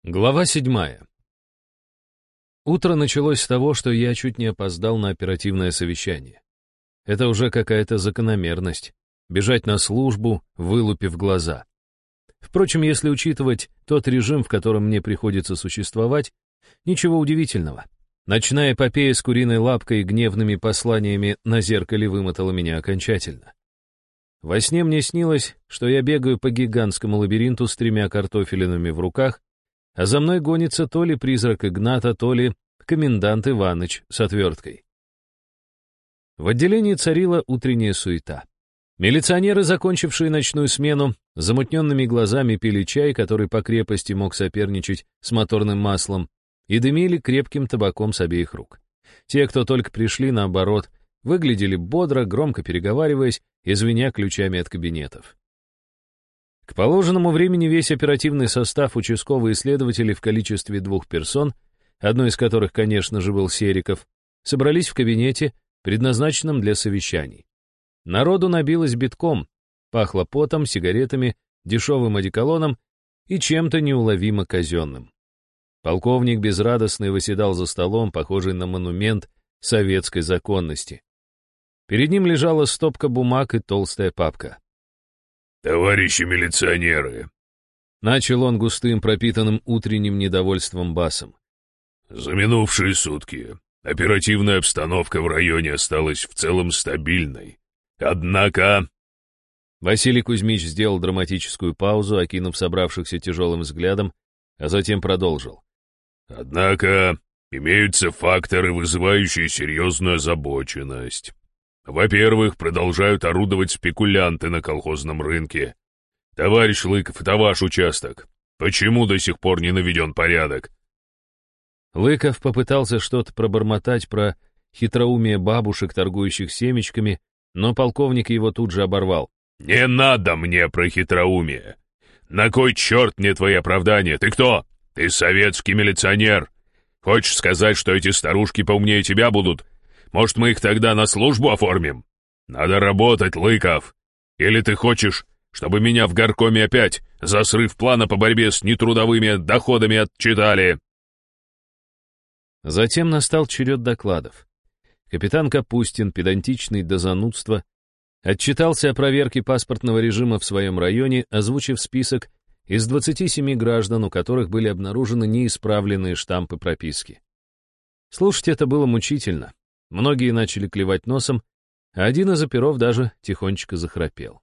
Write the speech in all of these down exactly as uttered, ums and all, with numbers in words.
Глава седьмая. Утро началось с того, что я чуть не опоздал на оперативное совещание. Это уже какая-то закономерность — бежать на службу, вылупив глаза. Впрочем, если учитывать тот режим, в котором мне приходится существовать, ничего удивительного. Ночная эпопея с куриной лапкой и гневными посланиями на зеркале вымотала меня окончательно. Во сне мне снилось, что я бегаю по гигантскому лабиринту с тремя картофелинами в руках, а за мной гонится то ли призрак Игната, то ли комендант Иваныч с отверткой. В отделении царила утренняя суета. Милиционеры, закончившие ночную смену, замутненными глазами пили чай, который по крепости мог соперничать с моторным маслом, и дымили крепким табаком с обеих рук. Те, кто только пришли, наоборот, выглядели бодро, громко переговариваясь и звеня ключами от кабинетов. К положенному времени весь оперативный состав участковые следователи в количестве двух персон, одной из которых, конечно же, был Сериков, собрались в кабинете, предназначенном для совещаний. Народу набилось битком, пахло потом, сигаретами, дешевым одеколоном и чем-то неуловимо казенным. Полковник безрадостный восседал за столом, похожий на монумент советской законности. Перед ним лежала стопка бумаг и толстая папка. «Товарищи милиционеры!» Начал он густым, пропитанным утренним недовольством басом. «За минувшие сутки оперативная обстановка в районе осталась в целом стабильной. Однако...» Василий Кузьмич сделал драматическую паузу, окинув собравшихся тяжелым взглядом, а затем продолжил. «Однако имеются факторы, вызывающие серьезную озабоченность. Во-первых, продолжают орудовать спекулянты на колхозном рынке. Товарищ Лыков, это ваш участок. Почему до сих пор не наведен порядок?» Лыков попытался что-то пробормотать про хитроумие бабушек, торгующих семечками, но полковник его тут же оборвал. «Не надо мне про хитроумие. На кой черт мне твои оправдания? Ты кто? Ты советский милиционер. Хочешь сказать, что эти старушки поумнее тебя будут? Может, мы их тогда на службу оформим? Надо работать, Лыков. Или ты хочешь, чтобы меня в горкоме опять за срыв плана по борьбе с нетрудовыми доходами отчитали?» Затем настал черед докладов. Капитан Капустин, педантичный до занудства, отчитался о проверке паспортного режима в своем районе, озвучив список из двадцати семи граждан, у которых были обнаружены неисправленные штампы прописки. Слушать это было мучительно. Многие начали клевать носом, а один из оперов даже тихонечко захрапел.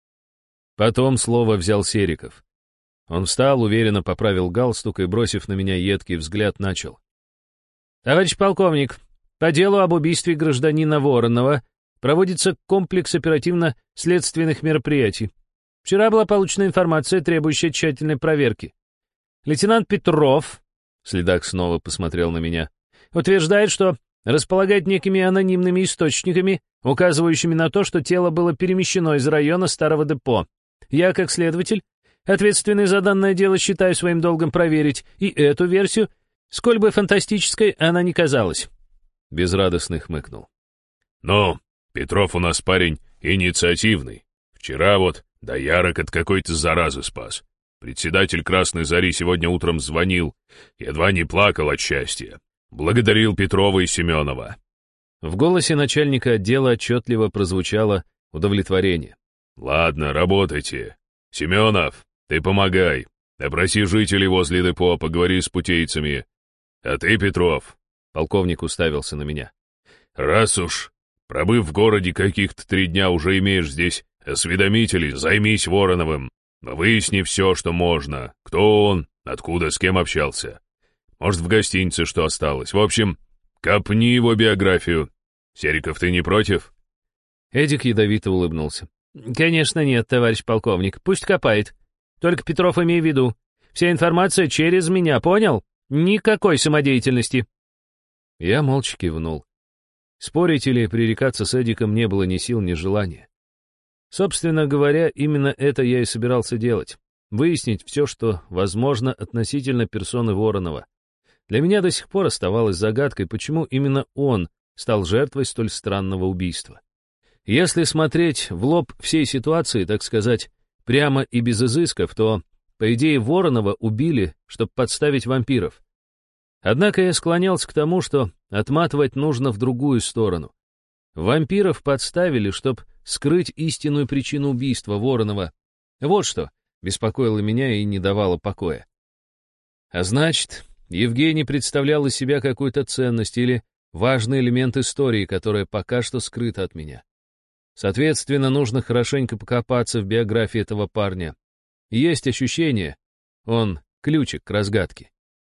Потом слово взял Сериков. Он встал, уверенно поправил галстук и, бросив на меня едкий взгляд, начал. «Товарищ полковник, по делу об убийстве гражданина Воронова проводится комплекс оперативно-следственных мероприятий. Вчера была получена информация, требующая тщательной проверки. Лейтенант Петров, следак снова посмотрел на меня, утверждает, что располагает некими анонимными источниками, указывающими на то, что тело было перемещено из района старого депо. Я, как следователь, ответственный за данное дело, считаю своим долгом проверить и эту версию, сколь бы фантастической она ни казалась». Безрадостный хмыкнул. «Ну, Петров у нас парень инициативный. Вчера вот доярок от какой-то заразы спас. Председатель Красной Зари сегодня утром звонил, едва не плакал от счастья. Благодарил Петрова и Семенова». В голосе начальника отдела отчетливо прозвучало удовлетворение. «Ладно, работайте. Семенов, ты помогай. Опроси жителей возле депо, поговори с путейцами. А ты, Петров...» Полковник уставился на меня. «Раз уж, пробыв в городе каких-то три дня, уже имеешь здесь осведомителей, займись Вороновым. Выясни все, что можно. Кто он, откуда, с кем общался. Может, в гостинице что осталось. В общем, копни его биографию. Сериков, ты не против?» Эдик ядовито улыбнулся. «Конечно нет, товарищ полковник. Пусть копает. Только, Петров, имей в виду, вся информация через меня, понял? Никакой самодеятельности». Я молча кивнул. Спорить или пререкаться с Эдиком не было ни сил, ни желания. Собственно говоря, именно это я и собирался делать. Выяснить все, что возможно относительно персоны Воронова. Для меня до сих пор оставалось загадкой, почему именно он стал жертвой столь странного убийства. Если смотреть в лоб всей ситуации, так сказать, прямо и без изысков, то По идее, Воронова убили, чтобы подставить вампиров. Однако я склонялся к тому, что отматывать нужно в другую сторону. Вампиров подставили, чтобы скрыть истинную причину убийства Воронова. Вот что беспокоило меня и не давало покоя. А значит, Евгений представлял из себя какую-то ценность или важный элемент истории, которая пока что скрыта от меня. Соответственно, нужно хорошенько покопаться в биографии этого парня. Есть ощущение, он ключик к разгадке.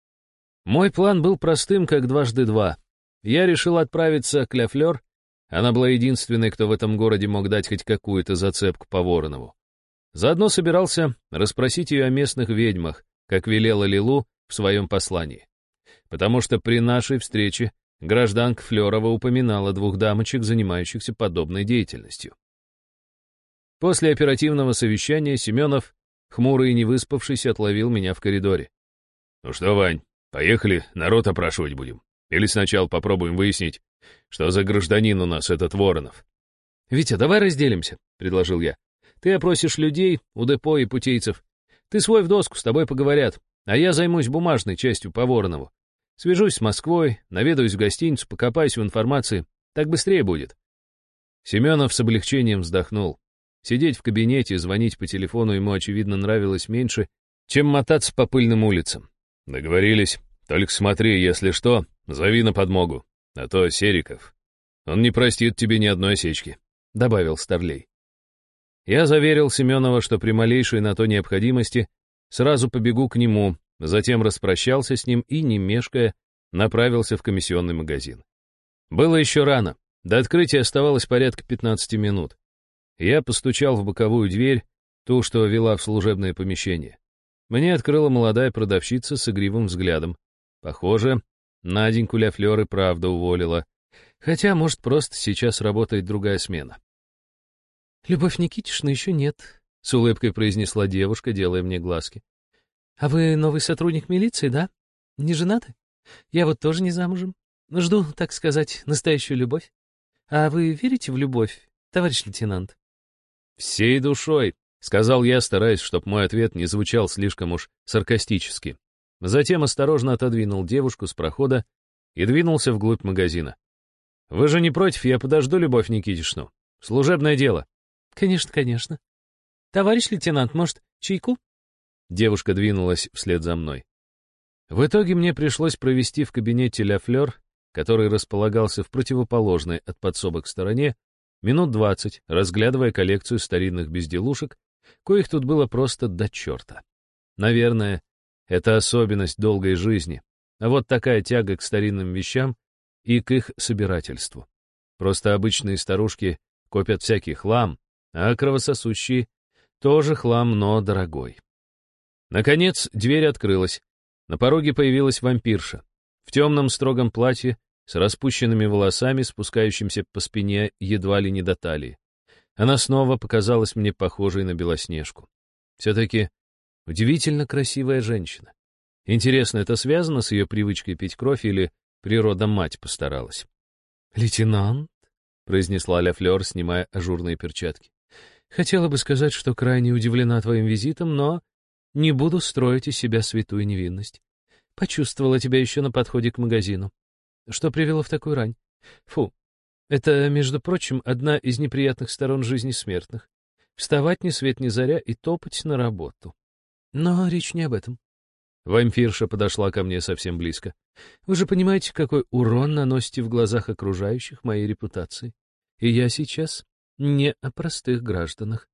Мой план был простым, как дважды два. Я решил отправиться к Ля Флёр. Она была единственной, кто в этом городе мог дать хоть какую-то зацепку по Воронову. Заодно собирался расспросить ее о местных ведьмах, как велела Лилу в своем послании. Потому что при нашей встрече гражданка Флёрова упоминала двух дамочек, занимающихся подобной деятельностью. После оперативного совещания Семенов, хмурый и не выспавшийся, отловил меня в коридоре. «Ну что, Вань, поехали, народ опрашивать будем. Или сначала попробуем выяснить, что за гражданин у нас этот Воронов?» «Витя, давай разделимся», — предложил я. «Ты опросишь людей у депо и путейцев. Ты свой в доску, с тобой поговорят, а я займусь бумажной частью по Воронову. Свяжусь с Москвой, наведаюсь в гостиницу, покопаюсь в информации. Так быстрее будет». Семенов с облегчением вздохнул. Сидеть в кабинете и звонить по телефону ему, очевидно, нравилось меньше, чем мотаться по пыльным улицам. «Договорились. Только смотри, если что, зови на подмогу. А то Сериков, он не простит тебе ни одной осечки», — добавил Старлей. Я заверил Семенова, что при малейшей на то необходимости сразу побегу к нему, затем распрощался с ним и, не мешкая, направился в комиссионный магазин. Было еще рано, до открытия оставалось порядка пятнадцати минут. Я постучал в боковую дверь, ту, что вела в служебное помещение. Мне открыла молодая продавщица с игривым взглядом. Похоже, Наденьку Ля Флёр и правда уволила. Хотя, может, просто сейчас работает другая смена. «Любовь Никитична еще нет», — с улыбкой произнесла девушка, делая мне глазки. «А вы новый сотрудник милиции, да? Не женаты? Я вот тоже не замужем. Жду, так сказать, настоящую любовь. А вы верите в любовь, товарищ лейтенант?» «Всей душой», — сказал я, стараясь, чтобы мой ответ не звучал слишком уж саркастически. Затем осторожно отодвинул девушку с прохода и двинулся вглубь магазина. «Вы же не против, я подожду Любовь Никитичну? Служебное дело». «Конечно, конечно. Товарищ лейтенант, может, чайку?» Девушка двинулась вслед за мной. В итоге мне пришлось провести в кабинете Ля Флёр, который располагался в противоположной от подсобок стороне, минут двадцать, разглядывая коллекцию старинных безделушек, коих тут было просто до черта. Наверное, это особенность долгой жизни, а вот такая тяга к старинным вещам и к их собирательству. Просто обычные старушки копят всякий хлам, а кровососущие тоже хлам, но дорогой. Наконец, дверь открылась. На пороге появилась вампирша. В темном строгом платье, с распущенными волосами, спускающимся по спине едва ли не до талии. Она снова показалась мне похожей на Белоснежку. Все-таки удивительно красивая женщина. Интересно, это связано с ее привычкой пить кровь или природа-мать постаралась? «Лейтенант», — произнесла Ля Флёр, снимая ажурные перчатки, — «хотела бы сказать, что крайне удивлена твоим визитом, но не буду строить из себя святую невинность. Почувствовала тебя еще на подходе к магазину. Что привело в такую рань? Фу, это, между прочим, одна из неприятных сторон жизни смертных. Вставать ни свет ни заря и топать на работу. Но речь не об этом». Вампирша подошла ко мне совсем близко. «Вы же понимаете, какой урон наносите в глазах окружающих моей репутации. И я сейчас не о простых гражданах».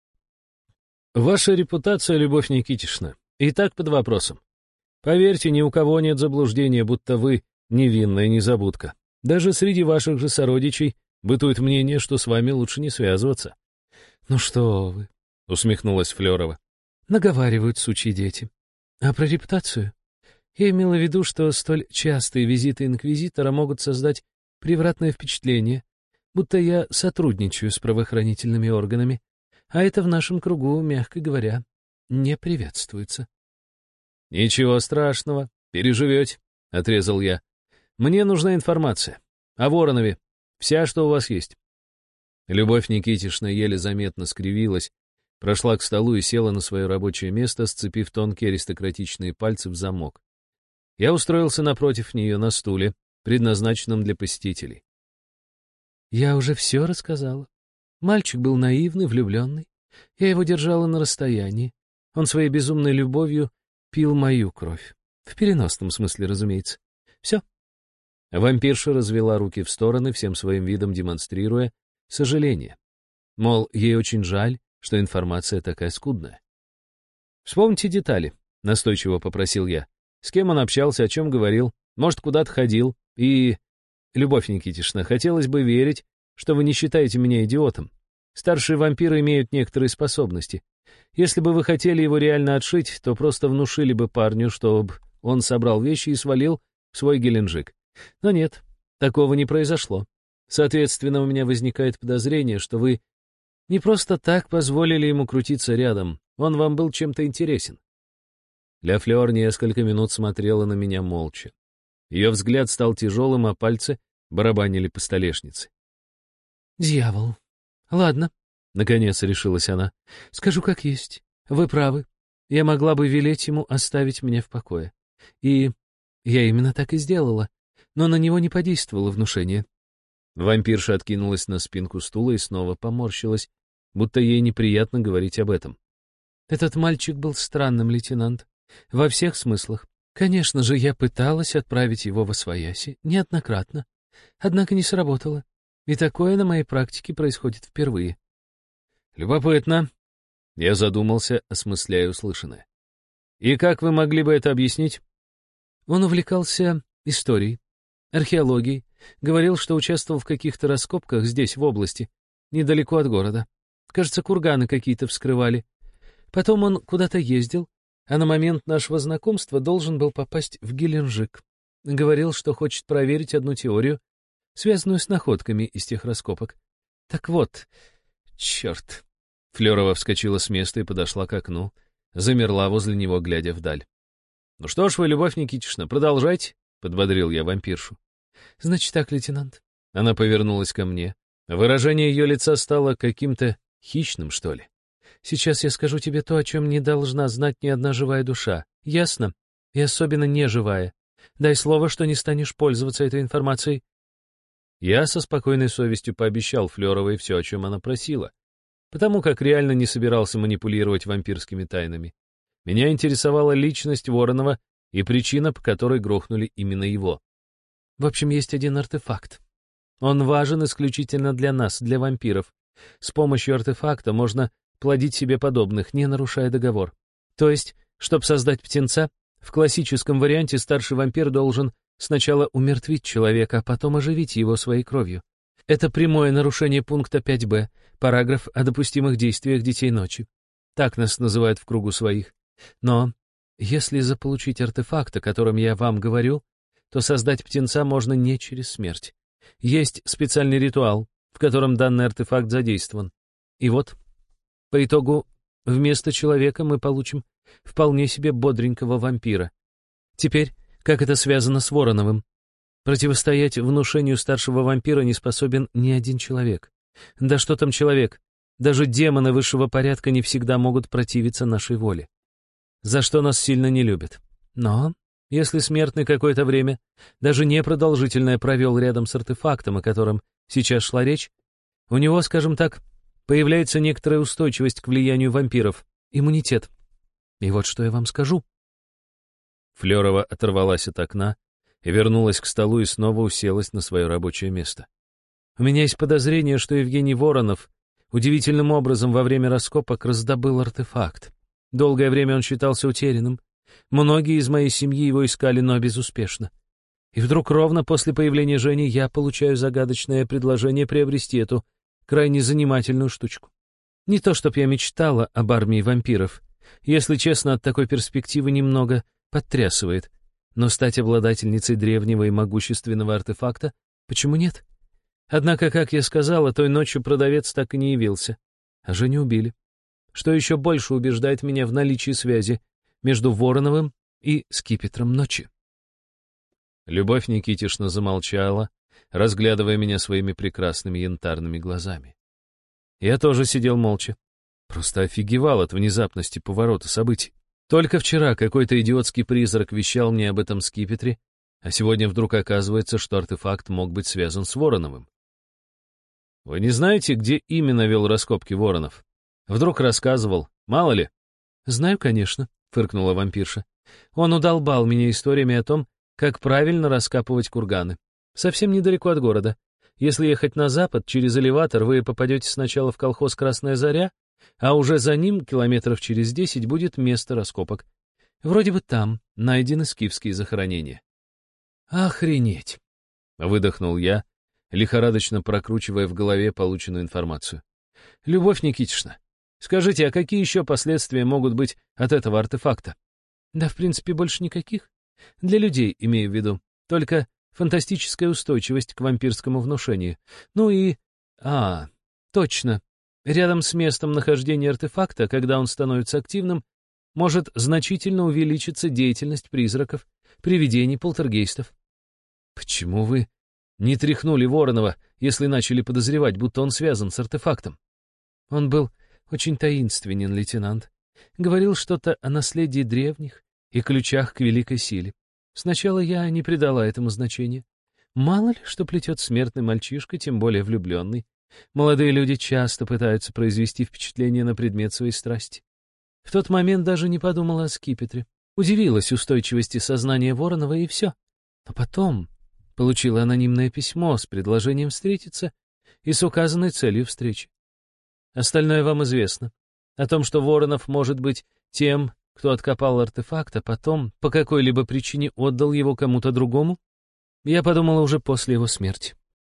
«Ваша репутация, Любовь Никитична, и так под вопросом. Поверьте, ни у кого нет заблуждения, будто вы невинная незабудка. Даже среди ваших же сородичей бытует мнение, что с вами лучше не связываться». «Ну что вы», — усмехнулась Флёрова, — «наговаривают сучьи дети. А про репутацию? Я имела в виду, что столь частые визиты инквизитора могут создать превратное впечатление, будто я сотрудничаю с правоохранительными органами, а это в нашем кругу, мягко говоря, не приветствуется». «Ничего страшного, переживете», — отрезал я. «Мне нужна информация. О Воронове. Вся, что у вас есть». Любовь Никитична еле заметно скривилась, Прошла к столу и села на свое рабочее место, сцепив тонкие аристократичные пальцы в замок. Я устроился напротив нее на стуле, предназначенном для посетителей. Я уже все рассказала. Мальчик был наивный, влюбленный. Я его держала на расстоянии. Он своей безумной любовью пил мою кровь. В переносном смысле, разумеется. Все. Вампирша развела руки в стороны, всем своим видом демонстрируя сожаление. Мол, ей очень жаль, что информация такая скудная. «Вспомните детали», — настойчиво попросил я. «С кем он общался, о чем говорил, может, куда-то ходил. И, Любовь Никитишна, хотелось бы верить, что вы не считаете меня идиотом. Старшие вампиры имеют некоторые способности. Если бы вы хотели его реально отшить, то просто внушили бы парню, чтобы он собрал вещи и свалил в свой Геленджик. Но нет, такого не произошло. Соответственно, у меня возникает подозрение, что вы не просто так позволили ему крутиться рядом. Он вам был чем-то интересен». Ля Флёр несколько минут смотрела на меня молча. Ее взгляд стал тяжелым, а пальцы барабанили по столешнице. «Дьявол. Ладно», — наконец решилась она. «Скажу как есть. Вы правы. Я могла бы велеть ему оставить меня в покое. И я именно так и сделала. Но на него не подействовало внушение». Вампирша откинулась на спинку стула и снова поморщилась, будто ей неприятно говорить об этом. «Этот мальчик был странным, лейтенант. Во всех смыслах. Конечно же, я пыталась отправить его восвояси неоднократно. Однако не сработало. И такое на моей практике происходит впервые». «Любопытно». Я задумался, осмысляя услышанное. «И как вы могли бы это объяснить?» Он увлекался историей, археологией, говорил, что участвовал в каких-то раскопках здесь, в области, недалеко от города. Кажется, курганы какие-то вскрывали. Потом он куда-то ездил, а на момент нашего знакомства должен был попасть в Геленджик. Говорил, что хочет проверить одну теорию, связанную с находками из тех раскопок. Так вот, черт. Флёрова вскочила с места и подошла к окну, замерла возле него, глядя вдаль. «Ну что ж вы, Любовь Никитична, продолжайте», — подбодрил я вампиршу. «Значит так, лейтенант». Она повернулась ко мне. Выражение ее лица стало каким-то хищным, что ли. «Сейчас я скажу тебе то, о чем не должна знать ни одна живая душа. Ясно? И особенно неживая. Дай слово, что не станешь пользоваться этой информацией». Я со спокойной совестью пообещал Флёровой все, о чем она просила, потому как реально не собирался манипулировать вампирскими тайнами. Меня интересовала личность Воронова и причина, по которой грохнули именно его. В общем, есть один артефакт. Он важен исключительно для нас, для вампиров. С помощью артефакта можно плодить себе подобных, не нарушая договор. То есть, чтобы создать птенца, в классическом варианте старший вампир должен сначала умертвить человека, а потом оживить его своей кровью. Это прямое нарушение пункта пять бэ, параграф о допустимых действиях детей ночи. Так нас называют в кругу своих. Но если заполучить артефакт, о котором я вам говорю, то создать птенца можно не через смерть. Есть специальный ритуал, в котором данный артефакт задействован. И вот, по итогу, вместо человека мы получим вполне себе бодренького вампира. Теперь, как это связано с Вороновым? Противостоять внушению старшего вампира не способен ни один человек. Да что там человек? Даже демоны высшего порядка не всегда могут противиться нашей воле. За что нас сильно не любят. Но если смертный какое-то время, даже непродолжительное, провел рядом с артефактом, о котором сейчас шла речь, у него, скажем так, появляется некоторая устойчивость к влиянию вампиров, иммунитет. И вот что я вам скажу. Флёрова оторвалась от окна и вернулась к столу и снова уселась на свое рабочее место. У меня есть подозрение, что Евгений Воронов удивительным образом во время раскопок раздобыл артефакт. Долгое время он считался утерянным. Многие из моей семьи его искали, но безуспешно. И вдруг ровно после появления Жени я получаю загадочное предложение приобрести эту крайне занимательную штучку. Не то чтоб я мечтала об армии вампиров. Если честно, от такой перспективы немного подтрясывает. Но стать обладательницей древнего и могущественного артефакта — почему нет? Однако, как я сказала, той ночью продавец так и не явился. А Женю убили. Что еще больше убеждает меня в наличии связи между Вороновым и скипетром ночи. Любовь Никитишна замолчала, разглядывая меня своими прекрасными янтарными глазами. Я тоже сидел молча. Просто офигевал от внезапности поворота событий. Только вчера какой-то идиотский призрак вещал мне об этом скипетре, а сегодня вдруг оказывается, что артефакт мог быть связан с Вороновым. Вы не знаете, где именно вел раскопки Воронов? Вдруг рассказывал, мало ли? Знаю, конечно, фыркнула вампирша. Он удолбал меня историями о том, как правильно раскапывать курганы. Совсем недалеко от города. Если ехать на запад, через элеватор вы попадете сначала в колхоз «Красная заря», а уже за ним, километров через десять, будет место раскопок. Вроде бы там найдены скифские захоронения. «Охренеть!» — выдохнул я, лихорадочно прокручивая в голове полученную информацию. «Любовь Никитична, скажите, а какие еще последствия могут быть от этого артефакта?» «Да, в принципе, больше никаких. Для людей, имею в виду. Только фантастическая устойчивость к вампирскому внушению. Ну и... А, точно. Рядом с местом нахождения артефакта, когда он становится активным, может значительно увеличиться деятельность призраков, привидений, полтергейстов. Почему вы не тряхнули Воронова, если начали подозревать, будто он связан с артефактом? Он был очень таинственен, лейтенант. Говорил что-то о наследии древних и ключах к великой силе. Сначала я не придала этому значения. Мало ли, что плетет смертный мальчишка, тем более влюбленный. Молодые люди часто пытаются произвести впечатление на предмет своей страсти. В тот момент даже не подумала о скипетре. Удивилась устойчивости сознания Воронова, и все. Но потом получила анонимное письмо с предложением встретиться и с указанной целью встречи. Остальное вам известно. О том, что Воронов может быть тем, кто откопал артефакт, а потом по какой-либо причине отдал его кому-то другому, я подумала уже после его смерти.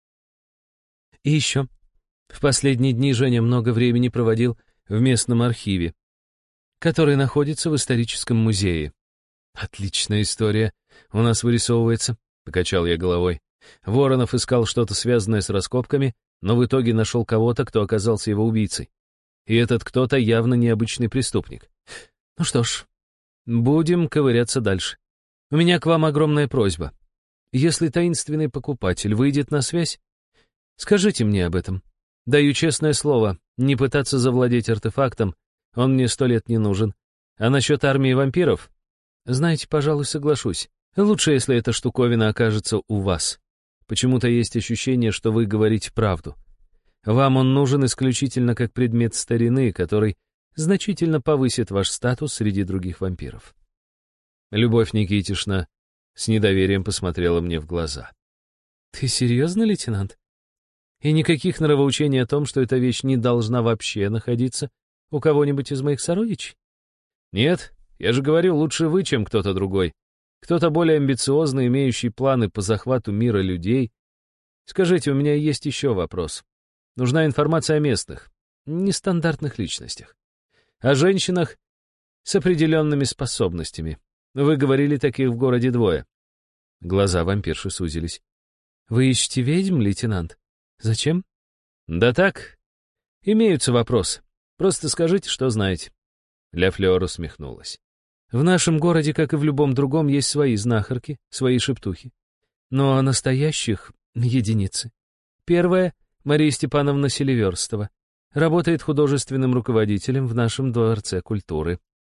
И еще. В последние дни Женя много времени проводил в местном архиве, который находится в историческом музее. «Отличная история у нас вырисовывается», — покачал я головой. Воронов искал что-то связанное с раскопками, но в итоге нашел кого-то, кто оказался его убийцей. И этот кто-то явно необычный преступник. Ну что ж, будем ковыряться дальше. У меня к вам огромная просьба. Если таинственный покупатель выйдет на связь, скажите мне об этом. Даю честное слово, не пытаться завладеть артефактом, он мне сто лет не нужен. А насчет армии вампиров? Знаете, пожалуй, соглашусь. Лучше, если эта штуковина окажется у вас. Почему-то есть ощущение, что вы говорите правду. Вам он нужен исключительно как предмет старины, который значительно повысит ваш статус среди других вампиров. Любовь Никитишна с недоверием посмотрела мне в глаза. «Ты серьезно, лейтенант? И никаких нравоучений о том, что эта вещь не должна вообще находиться у кого-нибудь из моих сородичей?» «Нет, я же говорю, лучше вы, чем кто-то другой. Кто-то более амбициозный, имеющий планы по захвату мира людей. Скажите, у меня есть еще вопрос. Нужна информация о местных, нестандартных личностях. О женщинах с определенными способностями. Вы говорили, таких в городе двое». Глаза вампирши сузились. «Вы ищете ведьм, лейтенант? Зачем?» «Да так. Имеются вопросы. Просто скажите, что знаете». Ля Флёр усмехнулась. «В нашем городе, как и в любом другом, есть свои знахарки, свои шептухи. Но настоящих — единицы. Первая — Мария Степановна Селиверстова. Работает художественным руководителем в нашем дворце культуры».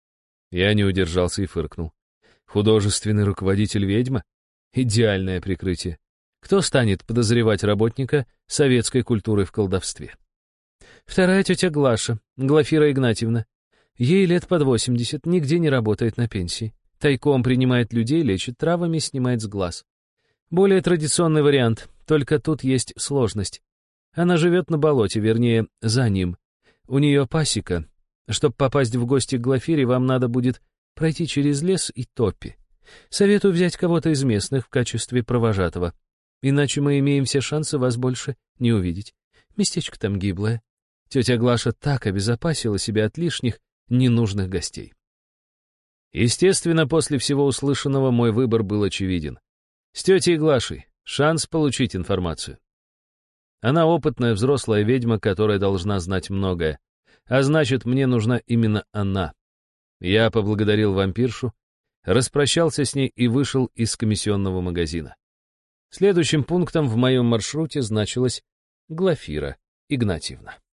Я не удержался и фыркнул. Художественный руководитель ведьма? Идеальное прикрытие. Кто станет подозревать работника советской культуры в колдовстве? Вторая тетя Глаша, Глафира Игнатьевна. Ей лет под восемьдесят, нигде не работает на пенсии. Тайком принимает людей, лечит травами, снимает с глаз. Более традиционный вариант, только тут есть сложность. Она живет на болоте, вернее, за ним. У нее пасека. Чтобы попасть в гости к Глафире, вам надо будет пройти через лес и топи. Советую взять кого-то из местных в качестве провожатого. Иначе мы имеем все шансы вас больше не увидеть. Местечко там гиблое. Тетя Глаша так обезопасила себя от лишних, ненужных гостей. Естественно, после всего услышанного мой выбор был очевиден. С тетей Глашей шанс получить информацию. Она опытная взрослая ведьма, которая должна знать многое. А значит, мне нужна именно она. Я поблагодарил вампиршу, распрощался с ней и вышел из комиссионного магазина. Следующим пунктом в моем маршруте значилась Глафира Игнатьевна.